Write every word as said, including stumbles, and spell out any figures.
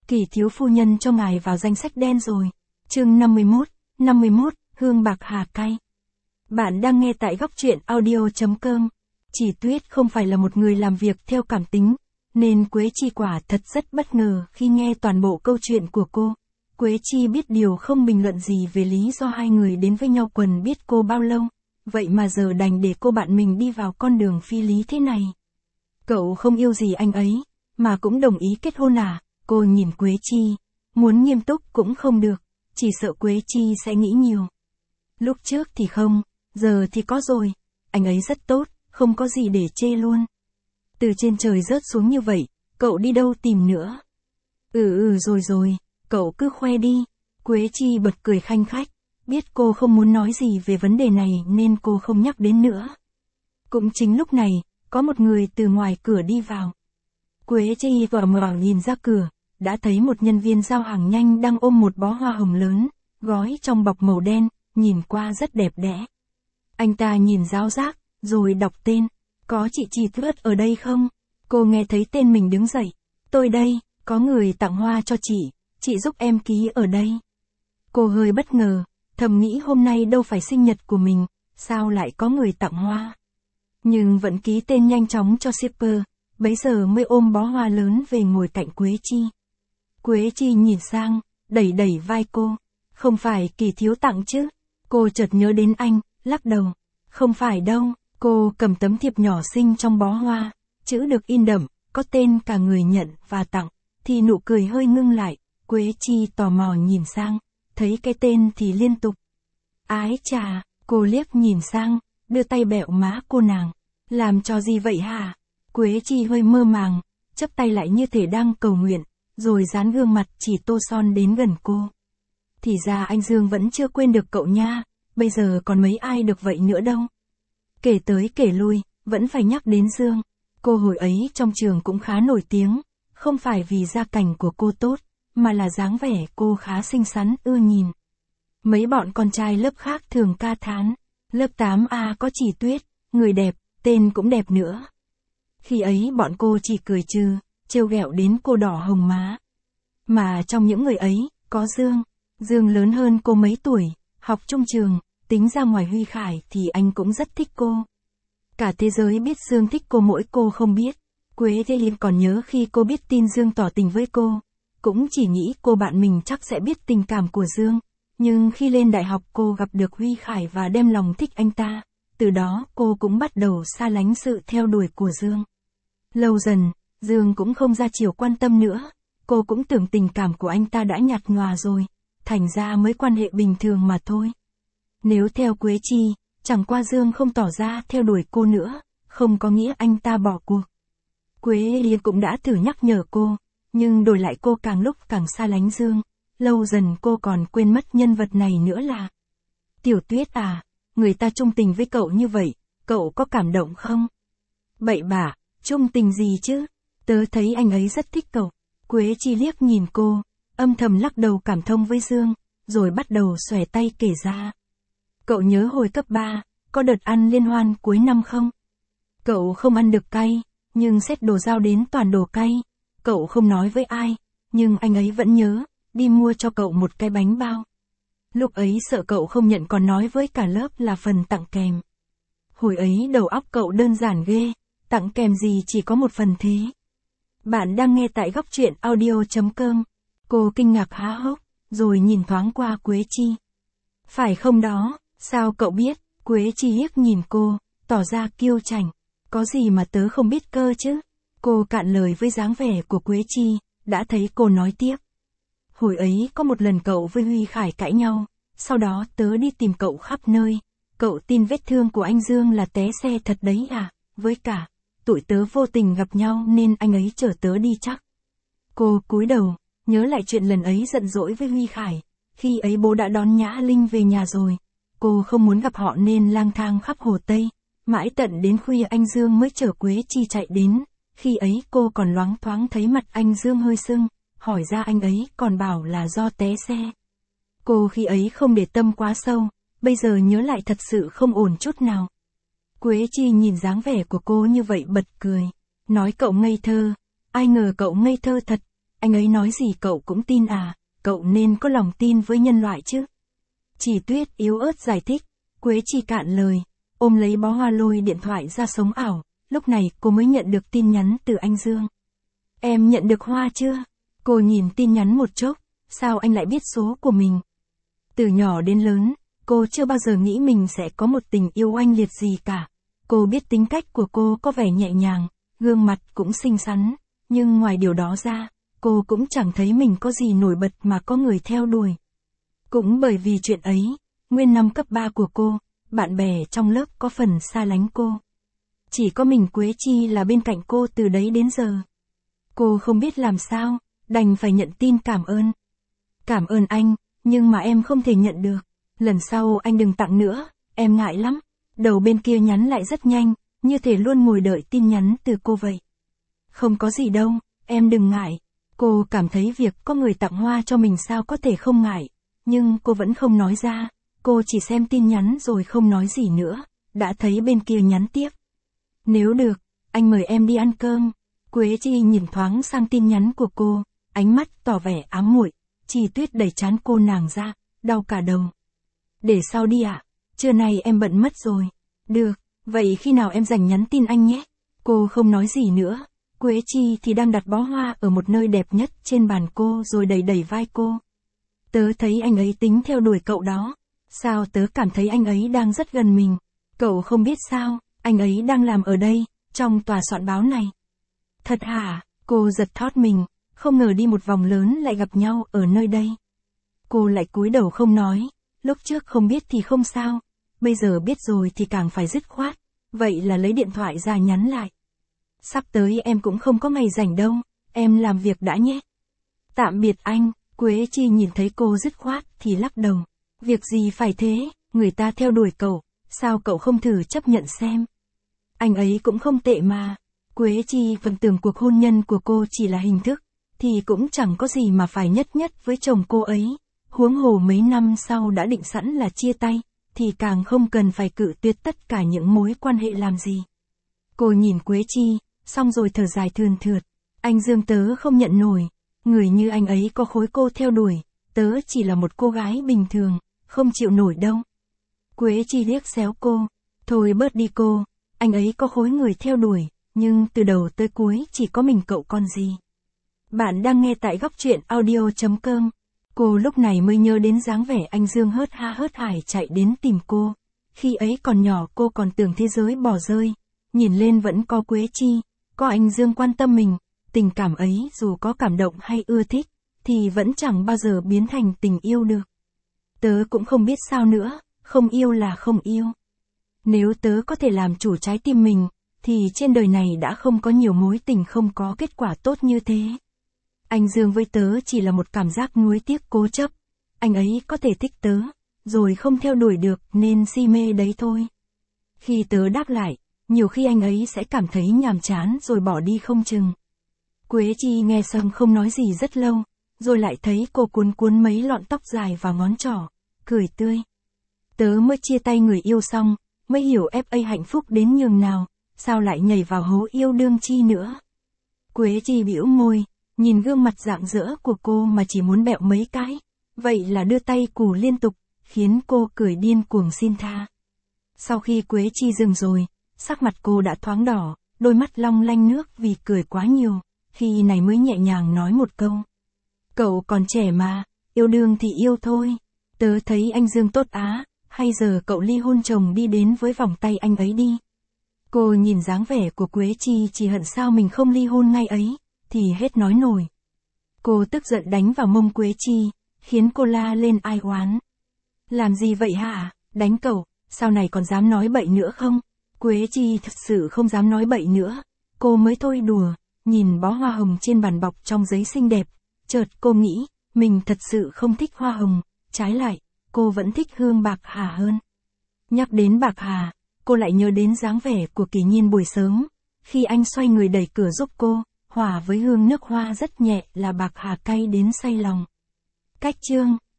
Kỳ thiếu phu nhân cho ngài vào danh sách đen rồi. Chương năm mươi mốt, năm mươi mốt, hương bạc hà cay. Bạn đang nghe tại góc truyện audio chấm com. Chỉ Tuyết không phải là một người làm việc theo cảm tính, nên Quế Chi quả thật rất bất ngờ khi nghe toàn bộ câu chuyện của cô. Quế Chi biết điều không bình luận gì về lý do hai người đến với nhau quần biết cô bao lâu, vậy mà giờ đành để cô bạn mình đi vào con đường phi lý thế này. Cậu không yêu gì anh ấy, mà cũng đồng ý kết hôn à? Cô nhìn Quế Chi, muốn nghiêm túc cũng không được, chỉ sợ Quế Chi sẽ nghĩ nhiều. Lúc trước thì không, giờ thì có rồi, anh ấy rất tốt, không có gì để chê luôn. Từ trên trời rớt xuống như vậy, cậu đi đâu tìm nữa? Ừ ừ rồi rồi, cậu cứ khoe đi. Quế Chi bật cười khanh khách, biết cô không muốn nói gì về vấn đề này nên cô không nhắc đến nữa. Cũng chính lúc này, có một người từ ngoài cửa đi vào. Quế Chi vờ mờ nhìn ra cửa, đã thấy một nhân viên giao hàng nhanh đang ôm một bó hoa hồng lớn, gói trong bọc màu đen, nhìn qua rất đẹp đẽ. Anh ta nhìn ráo rác, rồi đọc tên. Có chị Chi Tuyết ở đây không? Cô nghe thấy tên mình đứng dậy. Tôi đây, có người tặng hoa cho chị, chị giúp em ký ở đây. Cô hơi bất ngờ, thầm nghĩ hôm nay đâu phải sinh nhật của mình, sao lại có người tặng hoa. Nhưng vẫn ký tên nhanh chóng cho shipper, bấy giờ mới ôm bó hoa lớn về ngồi cạnh Quế Chi. Quế Chi nhìn sang, đẩy đẩy vai cô. Không phải Kỳ thiếu tặng chứ? Cô chợt nhớ đến anh, lắc đầu. Không phải đâu. Cô cầm tấm thiệp nhỏ xinh trong bó hoa, chữ được in đậm, có tên cả người nhận và tặng, thì nụ cười hơi ngưng lại. Quế Chi tò mò nhìn sang, thấy cái tên thì liên tục. Ái chà, cô liếc nhìn sang, đưa tay bẹo má cô nàng. Làm cho gì vậy hả? Quế Chi hơi mơ màng, chắp tay lại như thể đang cầu nguyện, rồi dán gương mặt chỉ tô son đến gần cô. Thì ra anh Dương vẫn chưa quên được cậu nha, bây giờ còn mấy ai được vậy nữa đâu. Kể tới kể lui, vẫn phải nhắc đến Dương. Cô hồi ấy trong trường cũng khá nổi tiếng, không phải vì gia cảnh của cô tốt, mà là dáng vẻ cô khá xinh xắn ưa nhìn. Mấy bọn con trai lớp khác thường ca thán, lớp tám A có Chỉ Tuyết, người đẹp, tên cũng đẹp nữa. Khi ấy bọn cô chỉ cười trừ, trêu ghẹo đến cô đỏ hồng má. Mà trong những người ấy, có Dương. Dương lớn hơn cô mấy tuổi, học chung trường, tính ra ngoài Huy Khải thì anh cũng rất thích cô. Cả thế giới biết Dương thích cô mỗi cô không biết. Quế Thế Liên còn nhớ khi cô biết tin Dương tỏ tình với cô, cũng chỉ nghĩ cô bạn mình chắc sẽ biết tình cảm của Dương. Nhưng khi lên đại học cô gặp được Huy Khải và đem lòng thích anh ta, từ đó cô cũng bắt đầu xa lánh sự theo đuổi của Dương. Lâu dần, Dương cũng không ra chiều quan tâm nữa, cô cũng tưởng tình cảm của anh ta đã nhạt nhòa rồi, thành ra mới quan hệ bình thường mà thôi. Nếu theo Quế Chi, chẳng qua Dương không tỏ ra theo đuổi cô nữa, không có nghĩa anh ta bỏ cuộc. Quế Liên cũng đã thử nhắc nhở cô, nhưng đổi lại cô càng lúc càng xa lánh Dương, lâu dần cô còn quên mất nhân vật này nữa là. Tiểu Tuyết à, người ta chung tình với cậu như vậy, cậu có cảm động không? Bậy bạ, chung tình gì chứ? Tớ thấy anh ấy rất thích cậu. Quế Chi liếc nhìn cô, âm thầm lắc đầu cảm thông với Dương, rồi bắt đầu xòe tay kể ra. Cậu nhớ hồi cấp ba, có đợt ăn liên hoan cuối năm không? Cậu không ăn được cay, nhưng xét đồ giao đến toàn đồ cay. Cậu không nói với ai, nhưng anh ấy vẫn nhớ, đi mua cho cậu một cái bánh bao. Lúc ấy sợ cậu không nhận còn nói với cả lớp là phần tặng kèm. Hồi ấy đầu óc cậu đơn giản ghê, tặng kèm gì chỉ có một phần thế. Bạn đang nghe tại góc truyện audio chấm com. Cô kinh ngạc há hốc, rồi nhìn thoáng qua Quế Chi. Phải không đó, sao cậu biết? Quế Chi liếc nhìn cô, tỏ ra kiêu chảnh. Có gì mà tớ không biết cơ chứ? Cô cạn lời với dáng vẻ của Quế Chi, đã thấy cô nói tiếp. Hồi ấy có một lần cậu với Huy Khải cãi nhau, sau đó tớ đi tìm cậu khắp nơi. Cậu tin vết thương của anh Dương là té xe thật đấy à? Với cả, tụi tớ vô tình gặp nhau nên anh ấy chở tớ đi chắc. Cô cúi đầu, nhớ lại chuyện lần ấy giận dỗi với Huy Khải. Khi ấy bố đã đón Nhã Linh về nhà rồi. Cô không muốn gặp họ nên lang thang khắp Hồ Tây. Mãi tận đến khuya anh Dương mới chở Quế Chi chạy đến. Khi ấy cô còn loáng thoáng thấy mặt anh Dương hơi sưng. Hỏi ra anh ấy còn bảo là do té xe. Cô khi ấy không để tâm quá sâu. Bây giờ nhớ lại thật sự không ổn chút nào. Quế Chi nhìn dáng vẻ của cô như vậy bật cười. Nói cậu ngây thơ. Ai ngờ cậu ngây thơ thật. anh ấy nói gì cậu cũng tin à, cậu nên có lòng tin với nhân loại chứ. Chỉ Tuyết yếu ớt giải thích, Quế Chi cạn lời, ôm lấy bó hoa lôi điện thoại ra sống ảo, lúc này cô mới nhận được tin nhắn từ anh Dương. Em nhận được hoa chưa? Cô nhìn tin nhắn một chốc, sao anh lại biết số của mình? Từ nhỏ đến lớn, cô chưa bao giờ nghĩ mình sẽ có một tình yêu oanh liệt gì cả. Cô biết tính cách của cô có vẻ nhẹ nhàng, gương mặt cũng xinh xắn, nhưng ngoài điều đó ra, cô cũng chẳng thấy mình có gì nổi bật mà có người theo đuổi. Cũng bởi vì chuyện ấy, nguyên năm cấp ba của cô, bạn bè trong lớp có phần xa lánh cô. Chỉ có mình Quế Chi là bên cạnh cô từ đấy đến giờ. Cô không biết làm sao, đành phải nhận tin cảm ơn. Cảm ơn anh, nhưng mà em không thể nhận được. Lần sau anh đừng tặng nữa, em ngại lắm. Đầu bên kia nhắn lại rất nhanh, như thể luôn ngồi đợi tin nhắn từ cô vậy. Không có gì đâu, em đừng ngại. Cô cảm thấy việc có người tặng hoa cho mình sao có thể không ngại. Nhưng cô vẫn không nói ra, cô chỉ xem tin nhắn rồi không nói gì nữa, đã thấy bên kia nhắn tiếp. Nếu được, anh mời em đi ăn cơm. Quế Chi nhìn thoáng sang tin nhắn của cô, ánh mắt tỏ vẻ ám muội. Chỉ Tuyết đẩy trán cô nàng ra, đau cả đầu. Để sau đi ạ, à? Trưa nay em bận mất rồi. Được, vậy khi nào em rảnh nhắn tin anh nhé. Cô không nói gì nữa, Quế Chi thì đang đặt bó hoa ở một nơi đẹp nhất trên bàn cô rồi đẩy đẩy vai cô. Tớ thấy anh ấy tính theo đuổi cậu đó. Sao tớ cảm thấy anh ấy đang rất gần mình. Cậu không biết sao, anh ấy đang làm ở đây, trong tòa soạn báo này. Thật hả? Cô giật thót mình, không ngờ đi một vòng lớn lại gặp nhau ở nơi đây. Cô lại cúi đầu không nói, lúc trước không biết thì không sao, bây giờ biết rồi thì càng phải dứt khoát, vậy là lấy điện thoại ra nhắn lại. Sắp tới em cũng không có ngày rảnh đâu, em làm việc đã nhé. Tạm biệt anh. Quế Chi nhìn thấy cô dứt khoát thì lắc đầu. Việc gì phải thế, người ta theo đuổi cậu, sao cậu không thử chấp nhận xem. Anh ấy cũng không tệ mà. Quế Chi vẫn tưởng cuộc hôn nhân của cô chỉ là hình thức, thì cũng chẳng có gì mà phải nhất nhất với chồng cô ấy. Huống hồ mấy năm sau đã định sẵn là chia tay, thì càng không cần phải cự tuyệt tất cả những mối quan hệ làm gì. Cô nhìn Quế Chi, xong rồi thở dài thườn thượt. Anh Dương tớ không nhận nổi. Người như anh ấy có khối cô theo đuổi, tớ chỉ là một cô gái bình thường, không chịu nổi đâu. Quế Chi liếc xéo cô, thôi bớt đi cô, anh ấy có khối người theo đuổi, nhưng từ đầu tới cuối chỉ có mình cậu còn gì. Bạn đang nghe tại góc truyện audio chấm com. Cô lúc này mới nhớ đến dáng vẻ anh Dương hớt ha hớt hải chạy đến tìm cô. Khi ấy còn nhỏ cô còn tưởng thế giới bỏ rơi, nhìn lên vẫn có Quế Chi, có anh Dương quan tâm mình. Tình cảm ấy dù có cảm động hay ưa thích, thì vẫn chẳng bao giờ biến thành tình yêu được. Tớ cũng không biết sao nữa, không yêu là không yêu. Nếu tớ có thể làm chủ trái tim mình, thì trên đời này đã không có nhiều mối tình không có kết quả tốt như thế. Anh Dương với tớ chỉ là một cảm giác nuối tiếc cố chấp. Anh ấy có thể thích tớ, rồi không theo đuổi được nên si mê đấy thôi. Khi tớ đáp lại, nhiều khi anh ấy sẽ cảm thấy nhàm chán rồi bỏ đi không chừng. Quế Chi nghe xong không nói gì rất lâu, rồi lại thấy cô cuốn cuốn mấy lọn tóc dài vào ngón trỏ, cười tươi. Tớ mới chia tay người yêu xong, mới hiểu ép a hạnh phúc đến nhường nào, sao lại nhảy vào hố yêu đương chi nữa. Quế Chi bĩu môi, nhìn gương mặt rạng rỡ của cô mà chỉ muốn bẹo mấy cái, vậy là đưa tay cù liên tục, khiến cô cười điên cuồng xin tha. Sau khi Quế Chi dừng rồi, sắc mặt cô đã thoáng đỏ, đôi mắt long lanh nước vì cười quá nhiều. Khi này mới nhẹ nhàng nói một câu. Cậu còn trẻ mà, yêu đương thì yêu thôi. Tớ thấy anh Dương tốt á, hay giờ cậu ly hôn chồng đi đến với vòng tay anh ấy đi. Cô nhìn dáng vẻ của Quế Chi chỉ hận sao mình không ly hôn ngay ấy, thì hết nói nổi. Cô tức giận đánh vào mông Quế Chi, khiến cô la lên ai oán. Làm gì vậy hả, đánh cậu, sau này còn dám nói bậy nữa không? Quế Chi thật sự không dám nói bậy nữa, cô mới thôi đùa. Nhìn bó hoa hồng trên bàn bọc trong giấy xinh đẹp, chợt cô nghĩ, mình thật sự không thích hoa hồng, trái lại, cô vẫn thích hương bạc hà hơn. Nhắc đến bạc hà, cô lại nhớ đến dáng vẻ của Kỳ Nhiên buổi sớm, khi anh xoay người đẩy cửa giúp cô, hòa với hương nước hoa rất nhẹ là bạc hà cay đến say lòng. Cách chương